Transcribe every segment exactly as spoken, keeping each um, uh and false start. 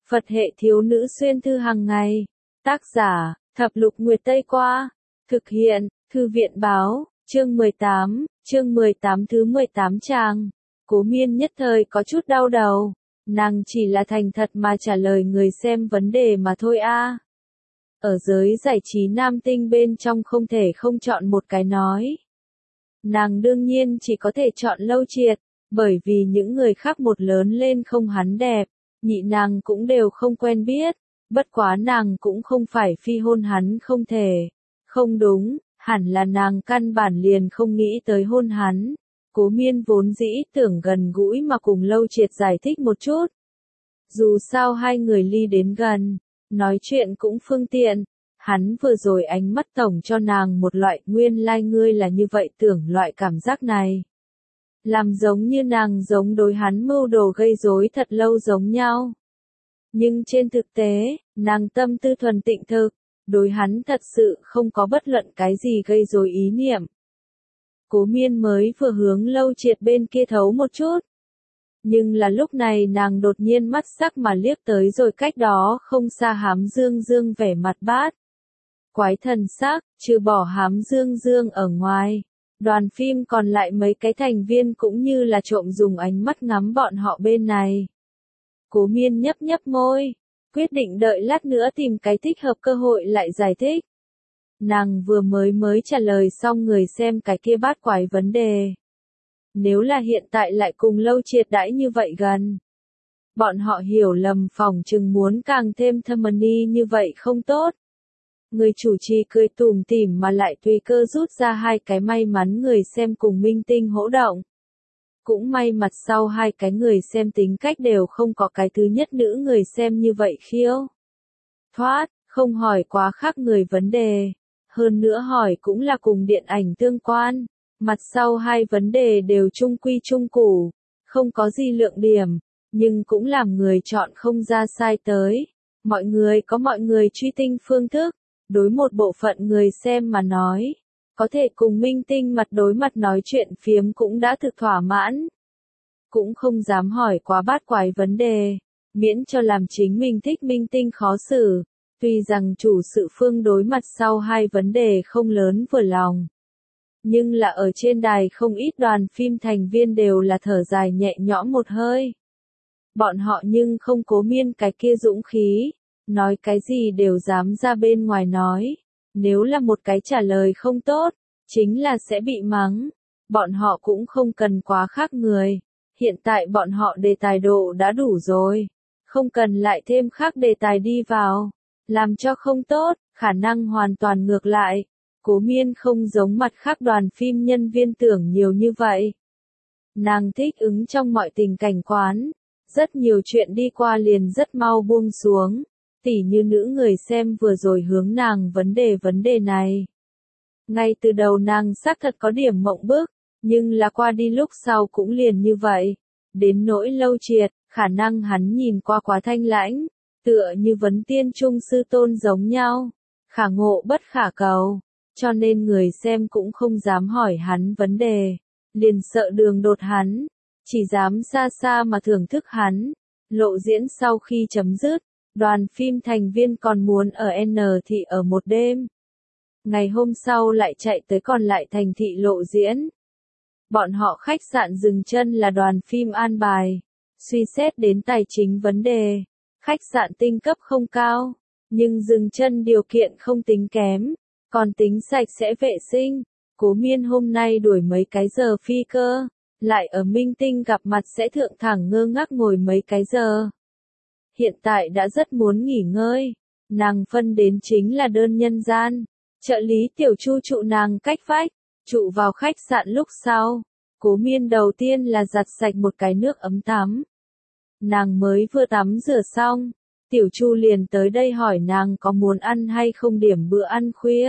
Phật hệ thiếu nữ xuyên thư hàng ngày. Tác giả, Thập Lục Nguyệt Tây Qua. Thực hiện, Thư viện báo, chương mười tám, chương mười tám thứ mười tám trang. Cố Miên nhất thời có chút đau đầu. Nàng chỉ là thành thật mà trả lời người xem vấn đề mà thôi a. Ở giới giải trí nam tinh bên trong không thể không chọn một cái nói. Nàng đương nhiên chỉ có thể chọn Lâu Triệt, bởi vì những người khác một lớn lên không hắn đẹp, nhị nàng cũng đều không quen biết, bất quá nàng cũng không phải phi hôn hắn không thể. Không đúng, hẳn là nàng căn bản liền không nghĩ tới hôn hắn. Cố Miên vốn dĩ tưởng gần gũi mà cùng Lâu Triệt giải thích một chút. Dù sao hai người ly đến gần, nói chuyện cũng phương tiện. Hắn vừa rồi ánh mắt tổng cho nàng một loại nguyên lai like ngươi là như vậy tưởng loại cảm giác này. Làm giống như nàng giống đối hắn mưu đồ gây rối thật lâu giống nhau. Nhưng trên thực tế, nàng tâm tư thuần tịnh thực, đối hắn thật sự không có bất luận cái gì gây rối ý niệm. Cố Miên mới vừa hướng Lâu Triệt bên kia thấu một chút. Nhưng là lúc này nàng đột nhiên mắt sắc mà liếc tới rồi cách đó không xa Hám Dương Dương vẻ mặt bát. Quái thần sắc, trừ bỏ Hám Dương Dương ở ngoài. Đoàn phim còn lại mấy cái thành viên cũng như là trộm dùng ánh mắt ngắm bọn họ bên này. Cố Miên nhấp nhấp môi, quyết định đợi lát nữa tìm cái thích hợp cơ hội lại giải thích. Nàng vừa mới mới trả lời xong người xem cái kia bát quái vấn đề. Nếu là hiện tại lại cùng Lâu Triệt đãi như vậy gần. Bọn họ hiểu lầm phỏng chừng muốn càng thêm thâm ni như vậy không tốt. Người chủ trì cười tủm tỉm mà lại tùy cơ rút ra hai cái may mắn người xem cùng minh tinh hỗ động. Cũng may mặt sau hai cái người xem tính cách đều không có cái thứ nhất nữ người xem như vậy khiêu. Thoát, không hỏi quá khác người vấn đề. Hơn nữa hỏi cũng là cùng điện ảnh tương quan. Mặt sau hai vấn đề đều trung quy trung củ. Không có gì lượng điểm. Nhưng cũng làm người chọn không ra sai tới. Mọi người có mọi người truy tinh phương thức. Đối một bộ phận người xem mà nói, có thể cùng minh tinh mặt đối mặt nói chuyện phiếm cũng đã thực thỏa mãn. Cũng không dám hỏi quá bát quái vấn đề, miễn cho làm chính mình thích minh tinh khó xử. Tuy rằng chủ sự phương đối mặt sau hai vấn đề không lớn vừa lòng. Nhưng là ở trên đài không ít đoàn phim thành viên đều là thở dài nhẹ nhõm một hơi. Bọn họ nhưng không Cố Miên cái kia dũng khí. Nói cái gì đều dám ra bên ngoài nói. Nếu là một cái trả lời không tốt, chính là sẽ bị mắng. Bọn họ cũng không cần quá khác người. Hiện tại bọn họ đề tài độ đã đủ rồi. Không cần lại thêm khác đề tài đi vào. Làm cho không tốt, khả năng hoàn toàn ngược lại. Cố Miên không giống mặt khác đoàn phim nhân viên tưởng nhiều như vậy. Nàng thích ứng trong mọi tình cảnh quán. Rất nhiều chuyện đi qua liền rất mau buông xuống. Tỉ như nữ người xem vừa rồi hướng nàng vấn đề vấn đề này. Ngay từ đầu nàng xác thật có điểm mộng bức, nhưng là qua đi lúc sau cũng liền như vậy. Đến nỗi Lâu Triệt, khả năng hắn nhìn qua quá thanh lãnh, tựa như vấn tiên trung sư tôn giống nhau, khả ngộ bất khả cầu, cho nên người xem cũng không dám hỏi hắn vấn đề, liền sợ đường đột hắn, chỉ dám xa xa mà thưởng thức hắn. Lộ diễn sau khi chấm dứt. Đoàn phim thành viên còn muốn ở N thị ở một đêm. Ngày hôm sau lại chạy tới còn lại thành thị lộ diễn. Bọn họ khách sạn dừng chân là đoàn phim an bài. Suy xét đến tài chính vấn đề. Khách sạn tinh cấp không cao. Nhưng dừng chân điều kiện không tính kém. Còn tính sạch sẽ vệ sinh. Cố Miên hôm nay đuổi mấy cái giờ phi cơ. Lại ở minh tinh gặp mặt sẽ thượng thẳng ngơ ngác ngồi mấy cái giờ. Hiện tại đã rất muốn nghỉ ngơi. Nàng phân đến chính là đơn nhân gian. Trợ lý Tiểu Chu trụ nàng cách vách. Trụ vào khách sạn lúc sau. Cố Miên đầu tiên là giặt sạch một cái nước ấm tắm. Nàng mới vừa tắm rửa xong. Tiểu Chu liền tới đây hỏi nàng có muốn ăn hay không điểm bữa ăn khuya.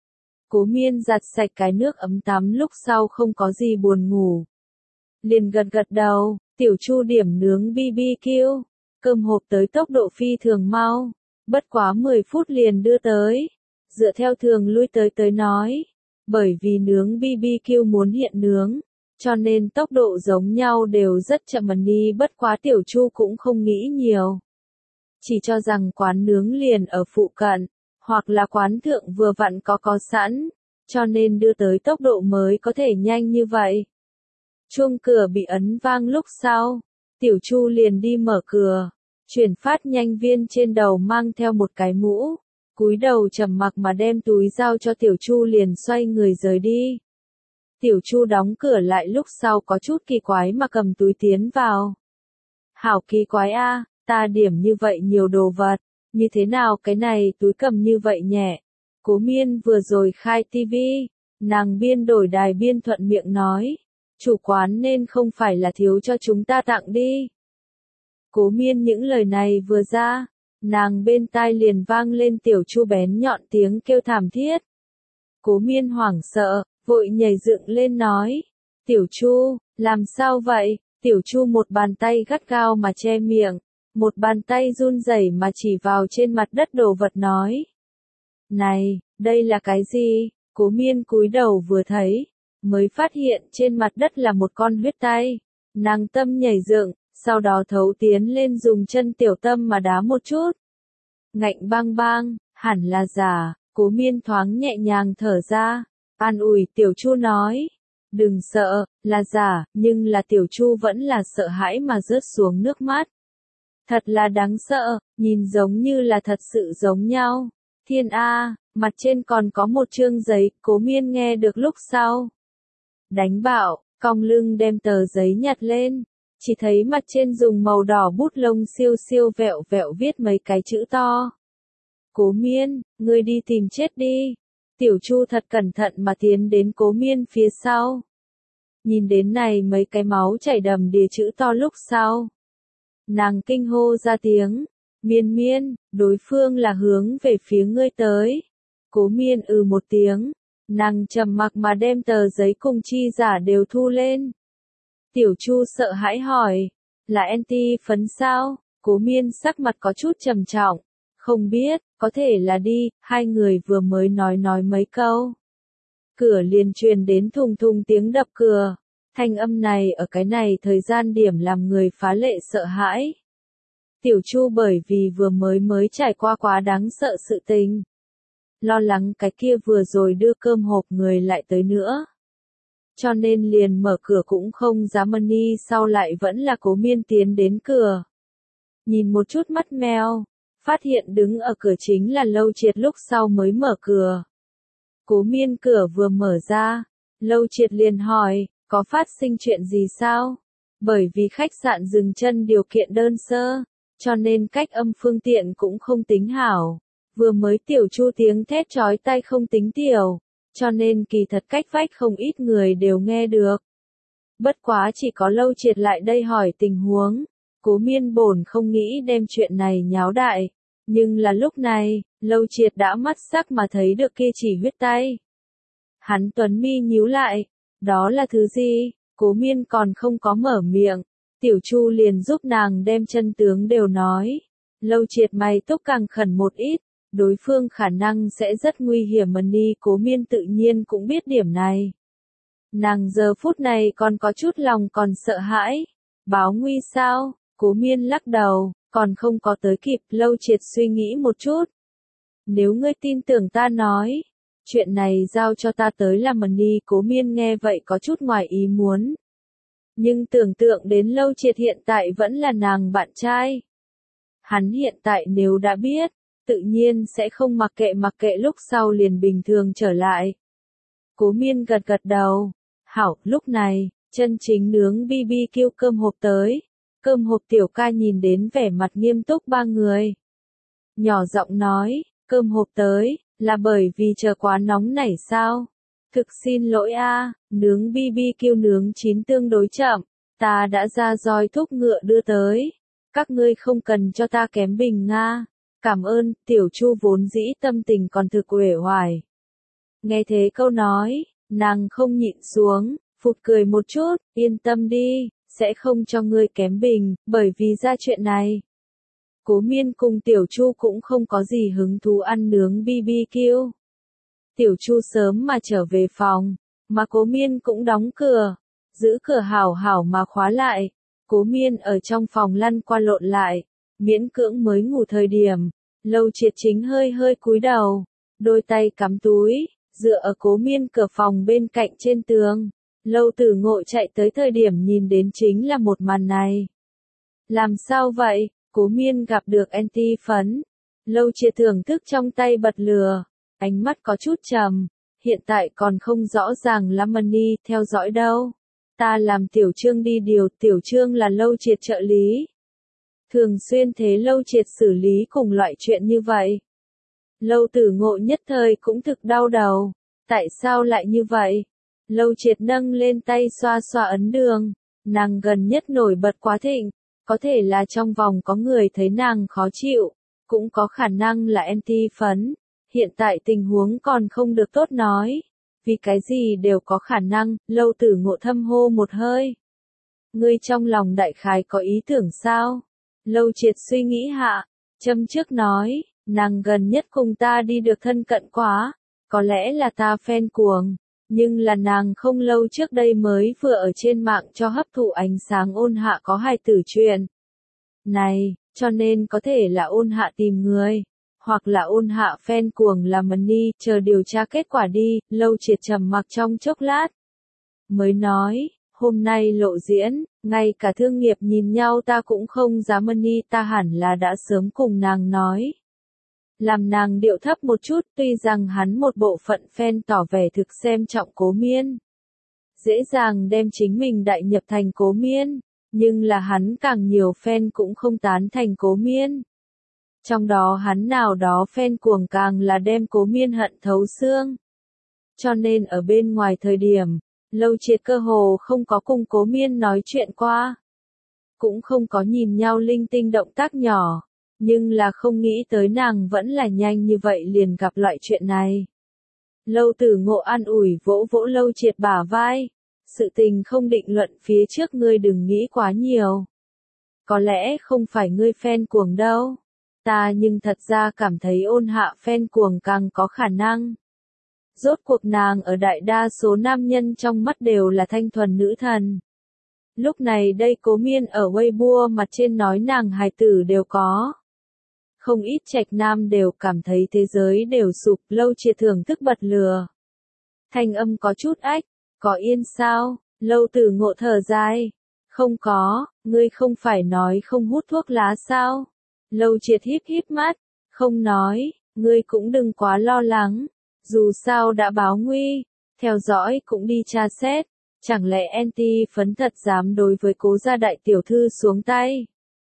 Cố Miên giặt sạch cái nước ấm tắm lúc sau không có gì buồn ngủ. Liền gật gật đầu. Tiểu Chu điểm nướng bê bê kiu. Cơm hộp tới tốc độ phi thường mau, bất quá mười phút liền đưa tới. Dựa theo thường lui tới tới nói, bởi vì nướng bê bê kiu muốn hiện nướng, cho nên tốc độ giống nhau đều rất chậm ni bất quá Tiểu Chu cũng không nghĩ nhiều. chỉ cho rằng quán nướng liền ở phụ cận, hoặc là quán thượng vừa vặn có có sẵn, cho nên đưa tới tốc độ mới có thể nhanh như vậy. Chuông cửa bị ấn vang lúc sau, Tiểu Chu liền đi mở cửa, chuyển phát nhanh viên trên đầu mang theo một cái mũ, cúi đầu trầm mặc mà đem túi giao cho Tiểu Chu liền xoay người rời đi. Tiểu Chu đóng cửa lại lúc sau có chút kỳ quái mà cầm túi tiến vào. Hảo kỳ quái a, ta điểm như vậy nhiều đồ vật, như thế nào cái này túi cầm như vậy nhẹ. Cố Miên vừa rồi khai tivi, nàng biên đổi đài biên thuận miệng nói, chủ quán nên không phải là thiếu cho chúng ta tặng đi. Cố Miên những lời này vừa ra, nàng bên tai liền vang lên Tiểu Chu bén nhọn tiếng kêu thảm thiết. Cố Miên hoảng sợ, vội nhảy dựng lên nói, Tiểu Chu, làm sao vậy? Tiểu Chu một bàn tay gắt gao mà che miệng, một bàn tay run rẩy mà chỉ vào trên mặt đất đồ vật nói. Này, đây là cái gì? Cố Miên cúi đầu vừa thấy, mới phát hiện trên mặt đất là một con huyết tay. Nàng tâm nhảy dựng, sau đó thấu tiến lên dùng chân tiểu tâm mà đá một chút. Ngạnh bang bang, hẳn là giả, Cố Miên thoáng nhẹ nhàng thở ra, an ủi Tiểu Chu nói. Đừng sợ, là giả, nhưng là Tiểu Chu vẫn là sợ hãi mà rớt xuống nước mắt. Thật là đáng sợ, nhìn giống như là thật sự giống nhau. Thiên A, mặt trên còn có một chương giấy, Cố Miên nghe được lúc sau. Đánh bạo, cong lưng đem tờ giấy nhặt lên, chỉ thấy mặt trên dùng màu đỏ bút lông siêu siêu vẹo vẹo viết mấy cái chữ to. Cố Miên, ngươi đi tìm chết đi. Tiểu Chu thật cẩn thận mà tiến đến Cố Miên phía sau. Nhìn đến này mấy cái máu chảy đầm đìa chữ to lúc sau. Nàng kinh hô ra tiếng, Miên Miên, đối phương là hướng về phía ngươi tới. Cố Miên ừ một tiếng, nàng trầm mặc mà đem tờ giấy cùng chi giả đều thu lên. Tiểu Chu sợ hãi hỏi, là anti phấn sao? Cố Miên sắc mặt có chút trầm trọng, không biết, có thể là đi, hai người vừa mới nói nói mấy câu. Cửa liền truyền đến thùng thùng tiếng đập cửa, thanh âm này ở cái này thời gian điểm làm người phá lệ sợ hãi. Tiểu Chu bởi vì vừa mới mới trải qua quá đáng sợ sự tình. Lo lắng cái kia vừa rồi đưa cơm hộp người lại tới nữa. Cho nên liền mở cửa cũng không dám ân y sau lại vẫn là Cố Miên tiến đến cửa. Nhìn một chút mắt mèo, phát hiện đứng ở cửa chính là Lâu Triệt lúc sau mới mở cửa. Cố Miên cửa vừa mở ra, Lâu Triệt liền hỏi, có phát sinh chuyện gì sao? Bởi vì khách sạn dừng chân điều kiện đơn sơ, cho nên cách âm phương tiện cũng không tính hảo. Vừa mới Tiểu Chu tiếng thét chói tai không tính tiểu, cho nên kỳ thật cách vách không ít người đều nghe được. Bất quá chỉ có Lâu Triệt lại đây hỏi tình huống, Cố Miên bổn không nghĩ đem chuyện này nháo đại, nhưng là lúc này, Lâu Triệt đã mắt sắc mà thấy được kia chỉ huyết tay. Hắn tuấn mi nhíu lại, đó là thứ gì? Cố Miên còn không có mở miệng, Tiểu Chu liền giúp nàng đem chân tướng đều nói. Lâu Triệt mày túc càng khẩn một ít, đối phương khả năng sẽ rất nguy hiểm mà ni Cố Miên tự nhiên cũng biết điểm này. Nàng giờ phút này còn có chút lòng còn sợ hãi. Báo nguy sao? Cố Miên lắc đầu, còn không có tới kịp. Lâu Triệt suy nghĩ một chút. Nếu ngươi tin tưởng ta nói, chuyện này giao cho ta tới làm mà ni Cố Miên nghe vậy có chút ngoài ý muốn. Nhưng tưởng tượng đến Lâu Triệt hiện tại vẫn là nàng bạn trai. Hắn hiện tại nếu đã biết, tự nhiên sẽ không mặc kệ mặc kệ lúc sau liền bình thường trở lại. Cố Miên gật gật đầu. Hảo, lúc này, chân chính nướng bi bi kiu cơm hộp tới. Cơm hộp Tiểu Ca nhìn đến vẻ mặt nghiêm túc ba người. Nhỏ giọng nói, cơm hộp tới, là bởi vì chờ quá nóng nảy sao? Thực xin lỗi a, nướng bi bi kiu nướng chín tương đối chậm, ta đã ra roi thúc ngựa đưa tới. Các ngươi không cần cho ta kém bình nga. Cảm ơn. Tiểu Chu vốn dĩ tâm tình còn thực uể oải. Nghe thế câu nói, nàng không nhịn xuống, phụt cười một chút, yên tâm đi, sẽ không cho ngươi kém bình, bởi vì ra chuyện này. Cố Miên cùng Tiểu Chu cũng không có gì hứng thú ăn nướng bi bi kiu. Tiểu Chu sớm mà trở về phòng, mà Cố Miên cũng đóng cửa, giữ cửa hảo hảo mà khóa lại. Cố Miên ở trong phòng lăn qua lộn lại, miễn cưỡng mới ngủ thời điểm, Lâu Triệt chính hơi hơi cúi đầu, đôi tay cắm túi, dựa ở Cố Miên cửa phòng bên cạnh trên tường. Lâu Tử Ngộ chạy tới thời điểm nhìn đến chính là một màn này. Làm sao vậy? Cố Miên gặp được anti phấn. Lâu Triệt thưởng thức trong tay bật lửa, ánh mắt có chút trầm, hiện tại còn không rõ ràng lắm Mani theo dõi đâu. Ta làm Tiểu Trương đi điều, Tiểu Trương là Lâu Triệt trợ lý. Thường xuyên thế Lâu Triệt xử lý cùng loại chuyện như vậy. Lâu Tử Ngộ nhất thời cũng thực đau đầu. Tại sao lại như vậy? Lâu Triệt nâng lên tay xoa xoa ấn đường. Nàng gần nhất nổi bật quá thịnh. Có thể là trong vòng có người thấy nàng khó chịu. Cũng có khả năng là anti phấn. Hiện tại tình huống còn không được tốt nói. Vì cái gì đều có khả năng. Lâu Tử Ngộ thâm hô một hơi. Ngươi trong lòng đại khái có ý tưởng sao? Lâu Triệt suy nghĩ hạ. Châm trước nói. Nàng gần nhất cùng ta đi được thân cận quá. Có lẽ là ta fan cuồng. Nhưng là nàng không lâu trước đây mới vừa ở trên mạng cho hấp thụ ánh sáng Ôn Hạ có hài tử chuyện. Này, cho nên có thể là Ôn Hạ tìm người. Hoặc là Ôn Hạ fan cuồng là Mani, chờ điều tra kết quả đi. Lâu Triệt trầm mặc trong chốc lát. Mới nói, hôm nay lộ diễn, ngay cả thương nghiệp nhìn nhau ta cũng không dám Mani, ta hẳn là đã sớm cùng nàng nói. Làm nàng điệu thấp một chút, tuy rằng hắn một bộ phận fan tỏ vẻ thực xem trọng Cố Miên. Dễ dàng đem chính mình đại nhập thành Cố Miên, nhưng là hắn càng nhiều fan cũng không tán thành Cố Miên. Trong đó hắn nào đó fan cuồng càng là đem Cố Miên hận thấu xương. Cho nên ở bên ngoài thời điểm, Lâu Triệt cơ hồ không có cùng Cố Miên nói chuyện qua. Cũng không có nhìn nhau linh tinh động tác nhỏ. Nhưng là không nghĩ tới nàng vẫn là nhanh như vậy liền gặp loại chuyện này. Lâu Tử Ngộ an ủi vỗ vỗ Lâu Triệt bả vai. Sự tình không định luận phía trước ngươi đừng nghĩ quá nhiều. Có lẽ không phải ngươi fan cuồng đâu. Ta nhưng thật ra cảm thấy Ôn Hạ fan cuồng càng có khả năng. Rốt cuộc nàng ở đại đa số nam nhân trong mắt đều là thanh thuần nữ thần. Lúc này đây Cố Miên ở Weibo mặt trên nói nàng hài tử đều có. Không ít trạch nam đều cảm thấy thế giới đều sụp. Lâu Triệt thưởng thức bật lửa. Thanh âm có chút ách, có yên sao? Lâu Tử Ngộ thở dài. Không có, ngươi không phải nói không hút thuốc lá sao? Lâu Triệt híp híp mắt, không nói, ngươi cũng đừng quá lo lắng. Dù sao đã báo nguy, theo dõi cũng đi tra xét. Chẳng lẽ anti phấn thật dám đối với Cố gia đại tiểu thư xuống tay?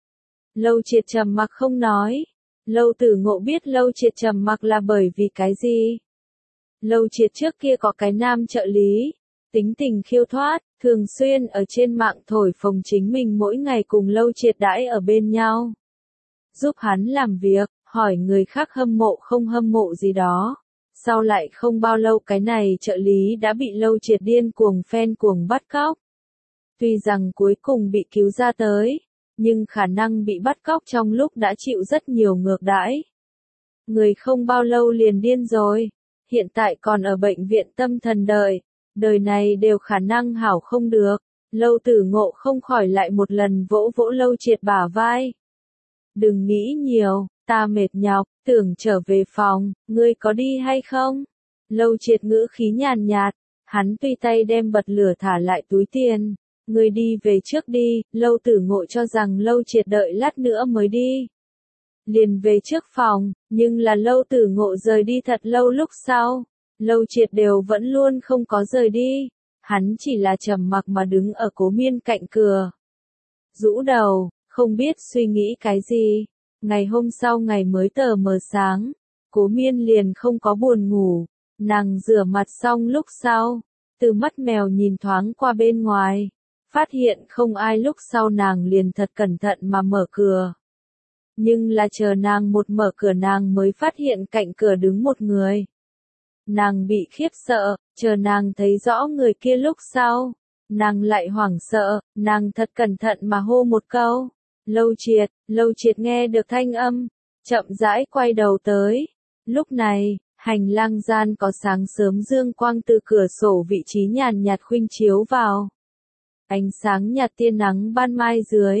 Lâu Triệt trầm mặc không nói. Lâu Tử Ngộ biết Lâu Triệt trầm mặc là bởi vì cái gì? Lâu Triệt trước kia có cái nam trợ lý, tính tình khiêu thoát, thường xuyên ở trên mạng thổi phồng chính mình mỗi ngày cùng Lâu Triệt đãi ở bên nhau. Giúp hắn làm việc, hỏi người khác hâm mộ không hâm mộ gì đó. Sau lại không bao lâu cái này trợ lý đã bị Lâu Triệt điên cuồng fan cuồng bắt cóc. Tuy rằng cuối cùng bị cứu ra tới, nhưng khả năng bị bắt cóc trong lúc đã chịu rất nhiều ngược đãi. Người không bao lâu liền điên rồi, hiện tại còn ở bệnh viện tâm thần đợi, đời này đều khả năng hảo không được. Lâu Tử Ngộ không khỏi lại một lần vỗ vỗ Lâu Triệt bả vai. Đừng nghĩ nhiều, ta mệt nhọc, tưởng trở về phòng, ngươi có đi hay không? Lâu Triệt ngữ khí nhàn nhạt, hắn tùy tay đem bật lửa thả lại túi tiền. Ngươi đi về trước đi. Lâu Tử Ngộ cho rằng Lâu Triệt đợi lát nữa mới đi. Liền về trước phòng, nhưng là Lâu Tử Ngộ rời đi thật lâu lúc sau. Lâu Triệt đều vẫn luôn không có rời đi. Hắn chỉ là trầm mặc mà đứng ở Cố Miên cạnh cửa. Rũ đầu, không biết suy nghĩ cái gì. Ngày hôm sau ngày mới tờ mờ sáng, Cố Miên liền không có buồn ngủ. Nàng rửa mặt xong lúc sau, từ mắt mèo nhìn thoáng qua bên ngoài. Phát hiện không ai lúc sau nàng liền thật cẩn thận mà mở cửa. Nhưng là chờ nàng một mở cửa nàng mới phát hiện cạnh cửa đứng một người. Nàng bị khiếp sợ, chờ nàng thấy rõ người kia lúc sau. Nàng lại hoảng sợ, nàng thật cẩn thận mà hô một câu. Lâu Triệt, Lâu Triệt nghe được thanh âm, chậm rãi quay đầu tới. Lúc này, hành lang gian có sáng sớm dương quang từ cửa sổ vị trí nhàn nhạt khuynh chiếu vào. Ánh sáng nhạt tia nắng ban mai dưới,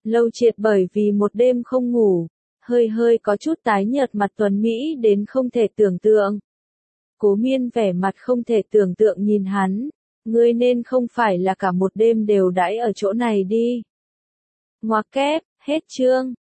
Lâu Triệt bởi vì một đêm không ngủ, hơi hơi có chút tái nhợt, mặt tuấn Mỹ đến không thể tưởng tượng. Cố Miên vẻ mặt không thể tưởng tượng nhìn hắn, ngươi nên không phải là cả một đêm đều đãi ở chỗ này đi. Ngoặc kép, hết chương.